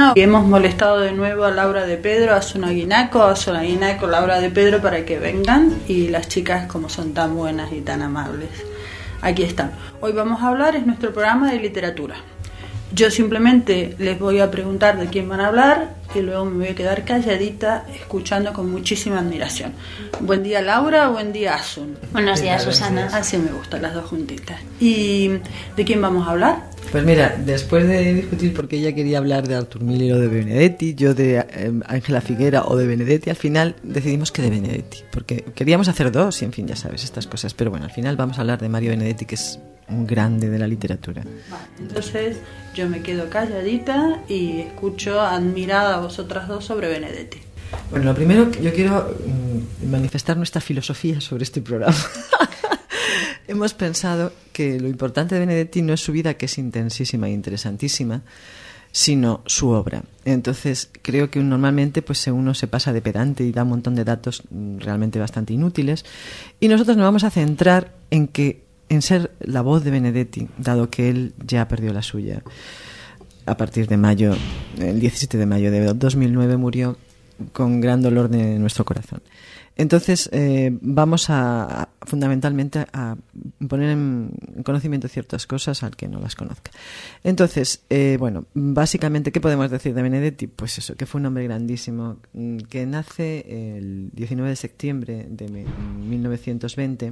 Susana y hemos molestado de nuevo a Laura de Pedro, a Sonaguinaco, Laura de Pedro para que vengan, y las chicas, como son tan buenas y tan amables, aquí están. Hoy vamos a hablar, es nuestro programa de literatura. Yo simplemente les voy a preguntar de quién van a hablar y luego me voy a quedar calladita escuchando con muchísima admiración. Buen día, Laura. Buen día, Asun. Buenos días, Susana. Así me gustan las dos juntitas. ¿Y de quién vamos a hablar? Pues mira, después de discutir porque ella quería hablar de Artur Miller o de Benedetti, yo de Ángela Figuera o de Benedetti, al final decidimos que de Benedetti, porque queríamos hacer dos y en fin, ya sabes, estas cosas. Pero bueno, al final vamos a hablar de Mario Benedetti, que es un grande de la literatura. Vale, entonces yo me quedo calladita y escucho admirada a vosotras dos sobre Benedetti. Bueno, lo primero, yo quiero manifestar nuestra filosofía sobre este programa. Hemos pensado que lo importante de Benedetti no es su vida, que es intensísima e interesantísima, sino su obra. Entonces, creo que normalmente pues uno se pasa de pedante y da un montón de datos realmente bastante inútiles, y nosotros nos vamos a centrar en ser la voz de Benedetti, dado que él ya perdió la suya. A partir de mayo, el 17 de mayo de 2009 murió con gran dolor de nuestro corazón. Entonces vamos a fundamentalmente a poner en conocimiento ciertas cosas al que no las conozca. Entonces, bueno, básicamente, ¿qué podemos decir de Benedetti? Pues eso, que fue un hombre grandísimo, que nace el 19 de septiembre de 1920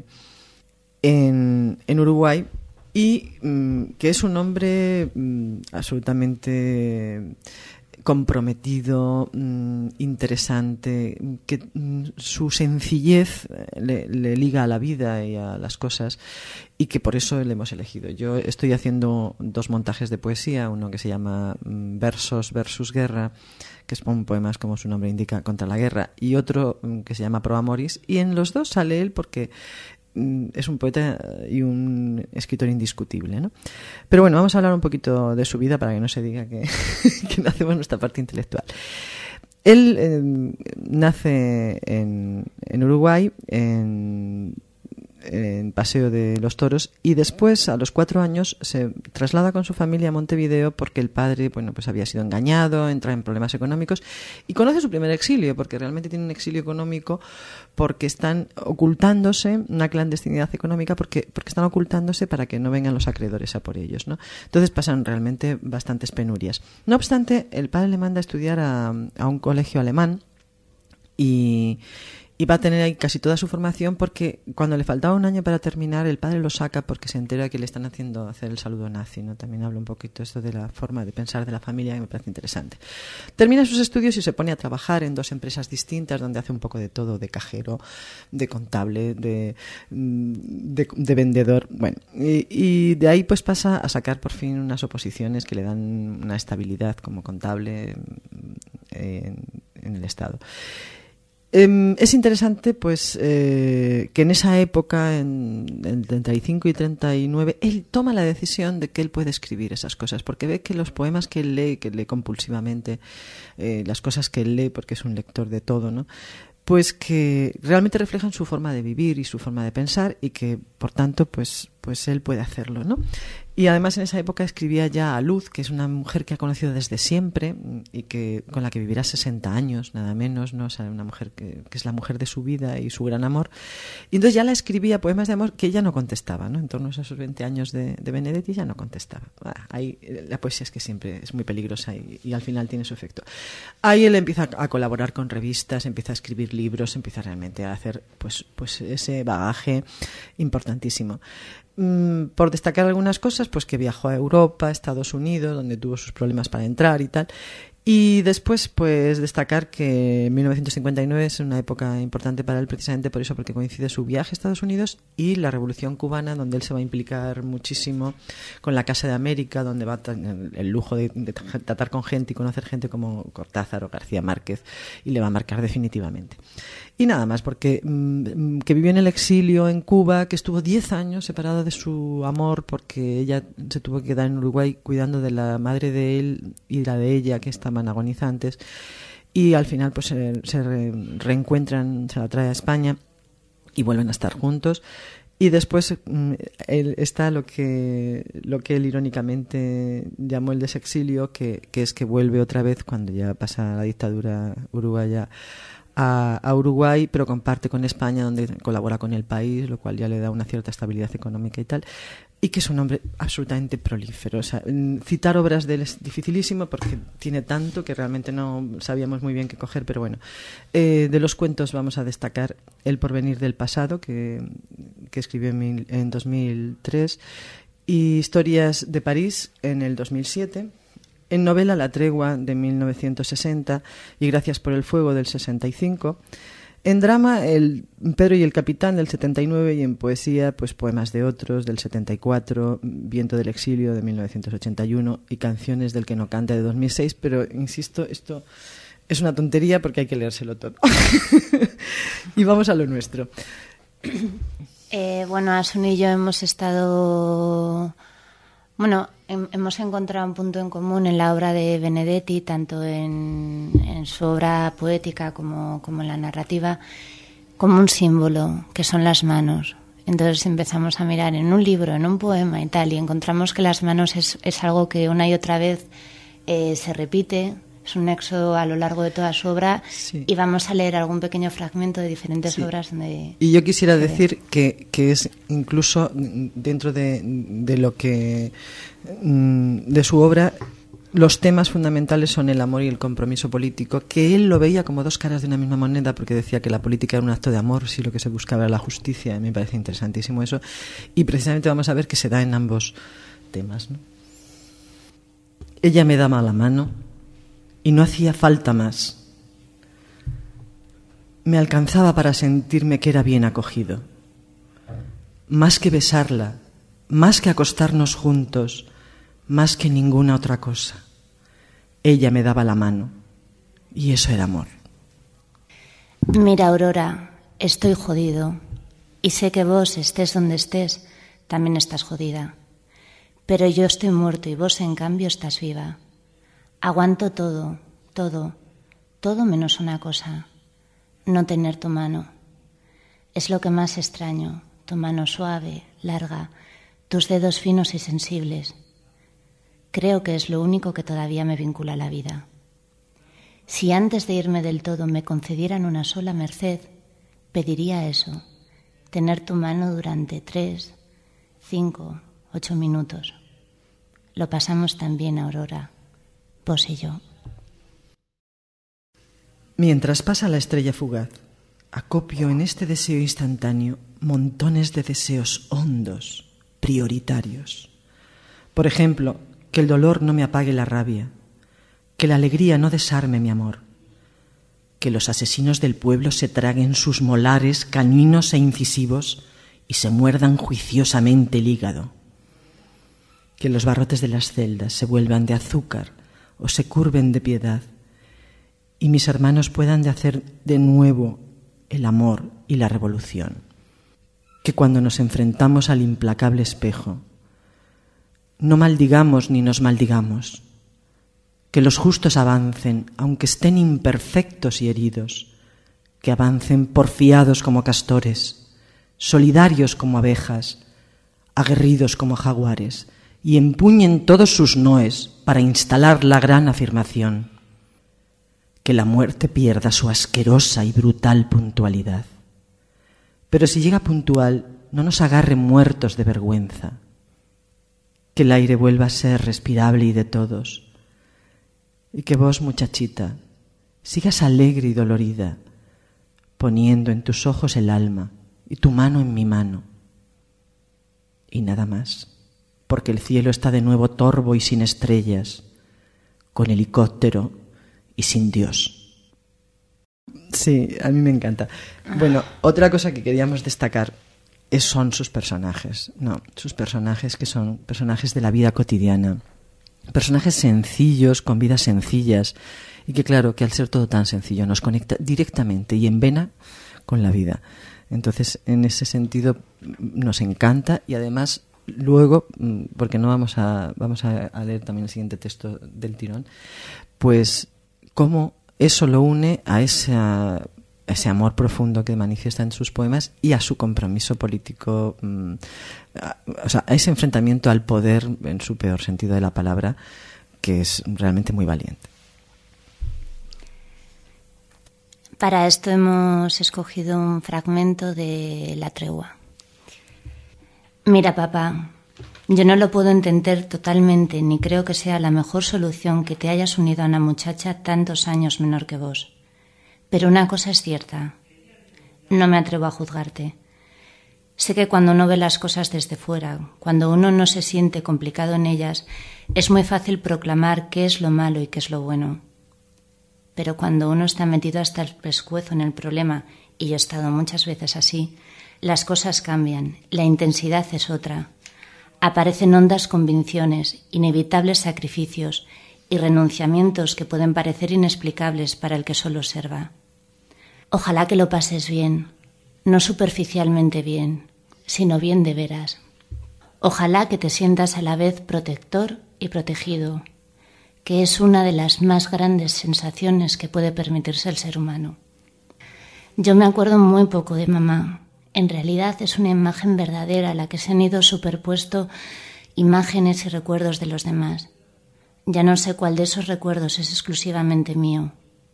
en Uruguay, y que es un hombre absolutamente comprometido, interesante, que su sencillez le liga a la vida y a las cosas, y que por eso le hemos elegido. Yo estoy haciendo dos montajes de poesía, uno que se llama Versos versus Guerra, que es un poema, como su nombre indica, contra la guerra, y otro que se llama Pro Amoris, y en los dos sale él porque es un poeta y un escritor indiscutible, ¿no? Pero bueno, vamos a hablar un poquito de su vida para que no se diga que no hacemos nuestra parte intelectual. Él nace en Uruguay, en Paseo de los Toros, y después, a los 4 años, se traslada con su familia a Montevideo porque el padre, bueno, pues había sido engañado, entra en problemas económicos y conoce su primer exilio, porque realmente tiene un exilio económico, porque están ocultándose, una clandestinidad económica, porque están ocultándose para que no vengan los acreedores a por ellos, ¿no? Entonces pasan realmente bastantes penurias. No obstante, el padre le manda a estudiar a un colegio alemán, y va a tener ahí casi toda su formación, porque cuando le faltaba un año para terminar, el padre lo saca porque se entera que le están haciendo hacer el saludo nazi, ¿no? También hablo un poquito esto de la forma de pensar de la familia, que me parece interesante. Termina sus estudios y se pone a trabajar en 2 empresas distintas, donde hace un poco de todo, de cajero, de contable, de vendedor. Bueno, y de ahí pues pasa a sacar por fin unas oposiciones que le dan una estabilidad como contable en el Estado. Es interesante pues que en esa época, en 35 y 39, él toma la decisión de que él puede escribir esas cosas, porque ve que los poemas que lee compulsivamente, las cosas que él lee, porque es un lector de todo, ¿no?, pues que realmente reflejan su forma de vivir y su forma de pensar, y que por tanto pues él puede hacerlo, ¿no? Y además en esa época escribía ya a Luz, que es una mujer que ha conocido desde siempre y que con la que vivirá 60 años, nada menos, ¿no? O sea, una mujer que es la mujer de su vida y su gran amor. Y entonces ya la escribía poemas de amor que ella no contestaba, ¿no? En torno a esos 20 años de Benedetti ya no contestaba. Ahí la poesía es que siempre es muy peligrosa y al final tiene su efecto. Ahí él empieza a colaborar con revistas, empieza a escribir libros, empieza realmente a hacer pues ese bagaje importantísimo. Por destacar algunas cosas, pues que viajó a Europa, a Estados Unidos, donde tuvo sus problemas para entrar y tal. Y después, pues destacar que 1959 es una época importante para él, precisamente por eso, porque coincide su viaje a Estados Unidos y la Revolución Cubana, donde él se va a implicar muchísimo con la Casa de América, donde va a tener el lujo de tratar con gente y conocer gente como Cortázar o García Márquez, y le va a marcar definitivamente. Y nada más, porque que vivió en el exilio en Cuba, que estuvo 10 años separado de su amor, porque ella se tuvo que quedar en Uruguay cuidando de la madre de él y la de ella, que estaban agonizantes, y al final pues se reencuentran, se la trae a España y vuelven a estar juntos. Y después está lo que él irónicamente llamó el desexilio, que es que vuelve otra vez cuando ya pasa la dictadura uruguaya a Uruguay, pero comparte con España, donde colabora con El País, lo cual ya le da una cierta estabilidad económica y tal, y que es un hombre absolutamente prolífero. O sea, citar obras de él es dificilísimo porque tiene tanto que realmente no sabíamos muy bien qué coger, pero bueno. De los cuentos vamos a destacar El porvenir del pasado, que escribió en 2003, y Historias de París en el 2007. En novela La tregua de 1960 y Gracias por el fuego del 65. En drama El Pedro y el capitán del 79 y en poesía pues Poemas de otros del 74, Viento del exilio de 1981 y Canciones del que no canta de 2006, pero insisto, esto es una tontería porque hay que leérselo todo. Y vamos a lo nuestro. Bueno, Asun y yo hemos estado... Bueno, hemos encontrado un punto en común en la obra de Benedetti, tanto en su obra poética como en la narrativa, como un símbolo, que son las manos. Entonces empezamos a mirar en un libro, en un poema y tal, y encontramos que las manos es algo que una y otra vez se repite, es un nexo a lo largo de toda su obra, sí. Y vamos a leer algún pequeño fragmento de diferentes obras donde... Y yo quisiera decir que es incluso dentro de lo que... de su obra, los temas fundamentales son el amor y el compromiso político, que él lo veía como dos caras de una misma moneda, porque decía que la política era un acto de amor, si lo que se buscaba era la justicia. Me parece interesantísimo eso, y precisamente vamos a ver que se da en ambos temas, ¿no? Ella me daba la mano y no hacía falta más. Me alcanzaba para sentirme que era bien acogido. Más que besarla, más que acostarnos juntos, más que ninguna otra cosa. Ella me daba la mano y eso era amor. Mira, Aurora, estoy jodido y sé que vos, estés donde estés, también estás jodida. Pero yo estoy muerto y vos, en cambio, estás viva. Aguanto todo, todo, todo menos una cosa: no tener tu mano. Es lo que más extraño, tu mano suave, larga, tus dedos finos y sensibles. Creo que es lo único que todavía me vincula a la vida. Si antes de irme del todo me concedieran una sola merced, pediría eso: tener tu mano durante 3, 5, 8 minutos. Lo pasamos tan bien, Aurora, vos y yo. Mientras pasa la estrella fugaz, acopio en este deseo instantáneo montones de deseos hondos, prioritarios. Por ejemplo, que el dolor no me apague la rabia, que la alegría no desarme mi amor, que los asesinos del pueblo se traguen sus molares caninos e incisivos y se muerdan juiciosamente el hígado, que los barrotes de las celdas se vuelvan de azúcar o se curven de piedad, y mis hermanos puedan de hacer de nuevo el amor y la revolución. Que cuando nos enfrentamos al implacable espejo, no maldigamos ni nos maldigamos. Que los justos avancen, aunque estén imperfectos y heridos. Que avancen porfiados como castores, solidarios como abejas, aguerridos como jaguares, y empuñen todos sus noes para instalar la gran afirmación. Que la muerte pierda su asquerosa y brutal puntualidad. Pero si llega puntual, no nos agarre muertos de vergüenza. Que el aire vuelva a ser respirable y de todos. Y que vos, muchachita, sigas alegre y dolorida, poniendo en tus ojos el alma y tu mano en mi mano. Y nada más, porque el cielo está de nuevo torvo y sin estrellas, con helicóptero y sin Dios. Sí, a mí me encanta. Bueno, otra cosa que queríamos destacar son sus personajes, sus personajes, que son personajes de la vida cotidiana, personajes sencillos, con vidas sencillas, y que claro, que al ser todo tan sencillo nos conecta directamente y en vena con la vida. Entonces, en ese sentido nos encanta, y además luego, porque no vamos a leer también el siguiente texto del tirón, pues cómo eso lo une a esa ese amor profundo que manifiesta en sus poemas y a su compromiso político, o sea, a ese enfrentamiento al poder en su peor sentido de la palabra, que es realmente muy valiente. Para esto hemos escogido un fragmento de La tregua. Mira, papá, yo no lo puedo entender totalmente, ni creo que sea la mejor solución que te hayas unido a una muchacha tantos años menor que vos. Pero una cosa es cierta, no me atrevo a juzgarte. Sé que cuando uno ve las cosas desde fuera, cuando uno no se siente complicado en ellas, es muy fácil proclamar qué es lo malo y qué es lo bueno. Pero cuando uno está metido hasta el pescuezo en el problema, y yo he estado muchas veces así, las cosas cambian, la intensidad es otra. Aparecen hondas convicciones, inevitables sacrificios y renunciamientos que pueden parecer inexplicables para el que solo observa. Ojalá que lo pases bien, no superficialmente bien, sino bien de veras. Ojalá que te sientas a la vez protector y protegido, que es una de las más grandes sensaciones que puede permitirse el ser humano. Yo me acuerdo muy poco de mamá. En realidad es una imagen verdadera a la que se han ido superpuesto imágenes y recuerdos de los demás. Ya no sé cuál de esos recuerdos es exclusivamente mío.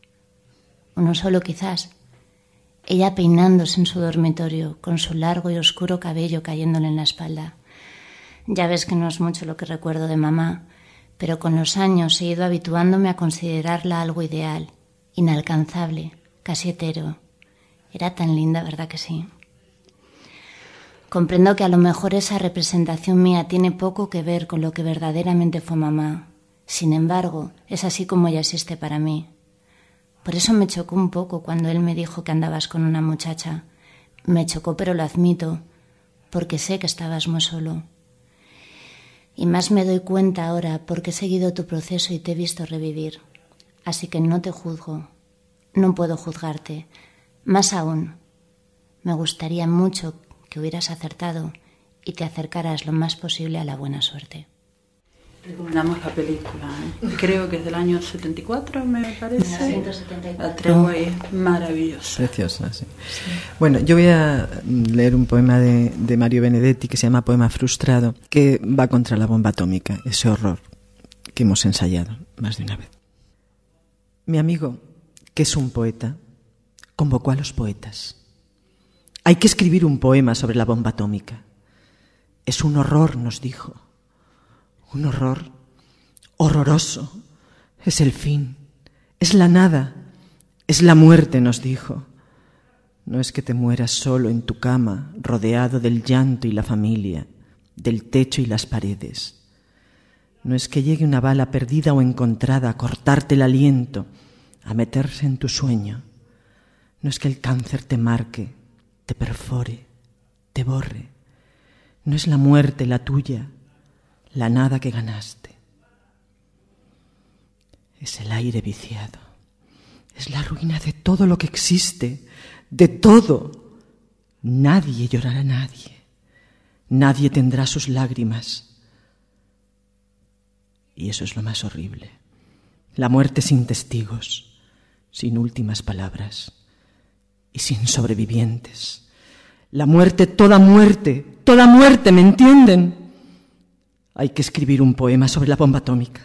Uno solo quizás. Ella peinándose en su dormitorio, con su largo y oscuro cabello cayéndole en la espalda. Ya ves que no es mucho lo que recuerdo de mamá, pero con los años he ido habituándome a considerarla algo ideal, inalcanzable, casi etéreo. Era tan linda, ¿verdad que sí? Comprendo que a lo mejor esa representación mía tiene poco que ver con lo que verdaderamente fue mamá. Sin embargo, es así como ella existe para mí. Por eso me chocó un poco cuando él me dijo que andabas con una muchacha. Me chocó, pero lo admito, porque sé que estabas muy solo. Y más me doy cuenta ahora porque he seguido tu proceso y te he visto revivir. Así que no te juzgo, no puedo juzgarte. Más aún, me gustaría mucho que hubieras acertado y te acercaras lo más posible a la buena suerte. Recomendamos la película, ¿eh? Creo que es del año 74, me parece. 1974. La tregua es maravillosa. Preciosa, sí. Bueno, yo voy a leer un poema de Mario Benedetti que se llama Poema frustrado, que va contra la bomba atómica, ese horror que hemos ensayado más de una vez. Mi amigo, que es un poeta, convocó a los poetas. Hay que escribir un poema sobre la bomba atómica. Es un horror, nos dijo. Un horror horroroso. Es el fin. Es la nada. Es la muerte, nos dijo. No es que te mueras solo en tu cama, rodeado del llanto y la familia, del techo y las paredes. No es que llegue una bala perdida o encontrada a cortarte el aliento, a meterse en tu sueño. No es que el cáncer te marque, te perfore, te borre. No es la muerte la tuya, la nada que ganaste. Es el aire viciado. Es la ruina de todo lo que existe, de todo. Nadie llorará a nadie. Nadie tendrá sus lágrimas. Y eso es lo más horrible. La muerte sin testigos, sin últimas palabras y sin sobrevivientes. La muerte, toda muerte, ¿me entienden? Hay que escribir un poema sobre la bomba atómica.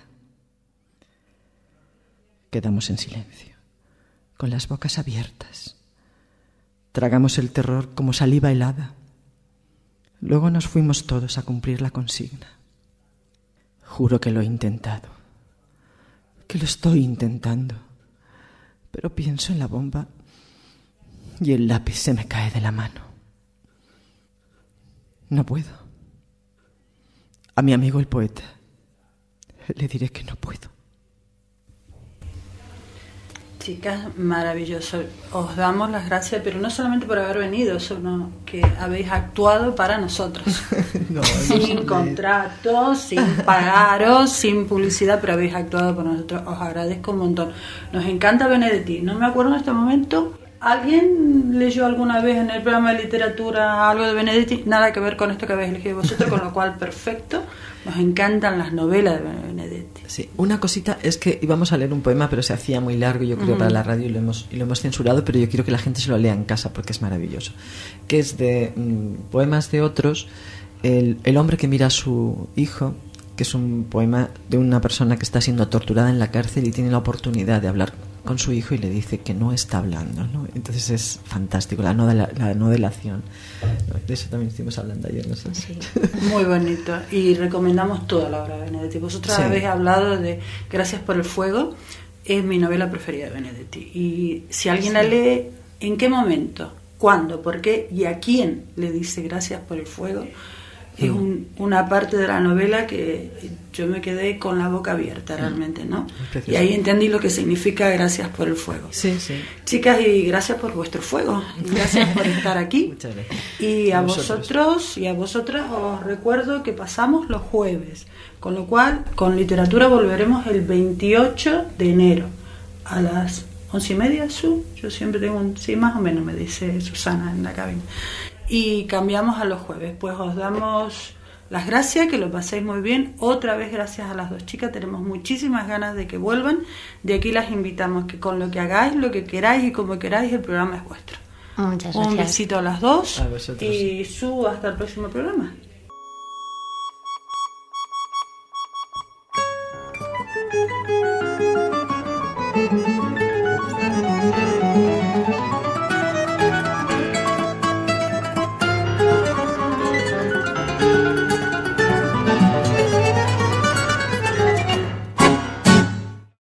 Quedamos en silencio, con las bocas abiertas. Tragamos el terror como saliva helada. Luego nos fuimos todos a cumplir la consigna. Juro que lo he intentado, que lo estoy intentando, pero pienso en la bomba y el lápiz se me cae de la mano. No puedo. A mi amigo el poeta le diré que no puedo. Chicas, maravilloso. Os damos las gracias, pero no solamente por haber venido, sino que habéis actuado para nosotros. Sin contrato, sin pagaros, sin publicidad, pero habéis actuado para nosotros. Os agradezco un montón. Nos encanta Benedetti. No me acuerdo en este momento. ¿Alguien leyó alguna vez en el programa de literatura algo de Benedetti? Nada que ver con esto que habéis elegido vosotros, con lo cual perfecto. Nos encantan las novelas de Benedetti. Sí, una cosita es que íbamos a leer un poema, pero se hacía muy largo, yo creo, para la radio, y lo hemos censurado, pero yo quiero que la gente se lo lea en casa porque es maravilloso. Que es de Poemas de otros, el hombre que mira a su hijo, que es un poema de una persona que está siendo torturada en la cárcel y tiene la oportunidad de hablar con su hijo y le dice que no está hablando, ¿no? Entonces es fantástico, la no delación. De eso también estuvimos hablando ayer, ¿no sé? Sí. Muy bonito. Y recomendamos toda la obra de Benedetti. Vosotras habéis hablado de Gracias por el fuego, es mi novela preferida de Benedetti. Y si alguien la lee, ¿en qué momento? ¿Cuándo? ¿Por qué? ¿Y a quién le dice Gracias por el fuego? Es una parte de la novela que yo me quedé con la boca abierta realmente, ¿no? Y ahí entendí lo que significa Gracias por el fuego. Sí, sí. Chicas, y gracias por vuestro fuego. Gracias por estar aquí. Muchas gracias. Y a vosotros y a vosotras os recuerdo que pasamos los jueves, con lo cual con literatura volveremos el 28 de enero a las 11:30, yo siempre tengo sí, más o menos me dice Susana en la cabina. Y cambiamos a los jueves. Pues os damos las gracias, que lo paséis muy bien. Otra vez gracias a las dos chicas, tenemos muchísimas ganas de que vuelvan. De aquí las invitamos, que con lo que hagáis, lo que queráis y como queráis, el programa es vuestro. Muchas gracias. Un besito a las dos. A vosotros. Y hasta el próximo programa.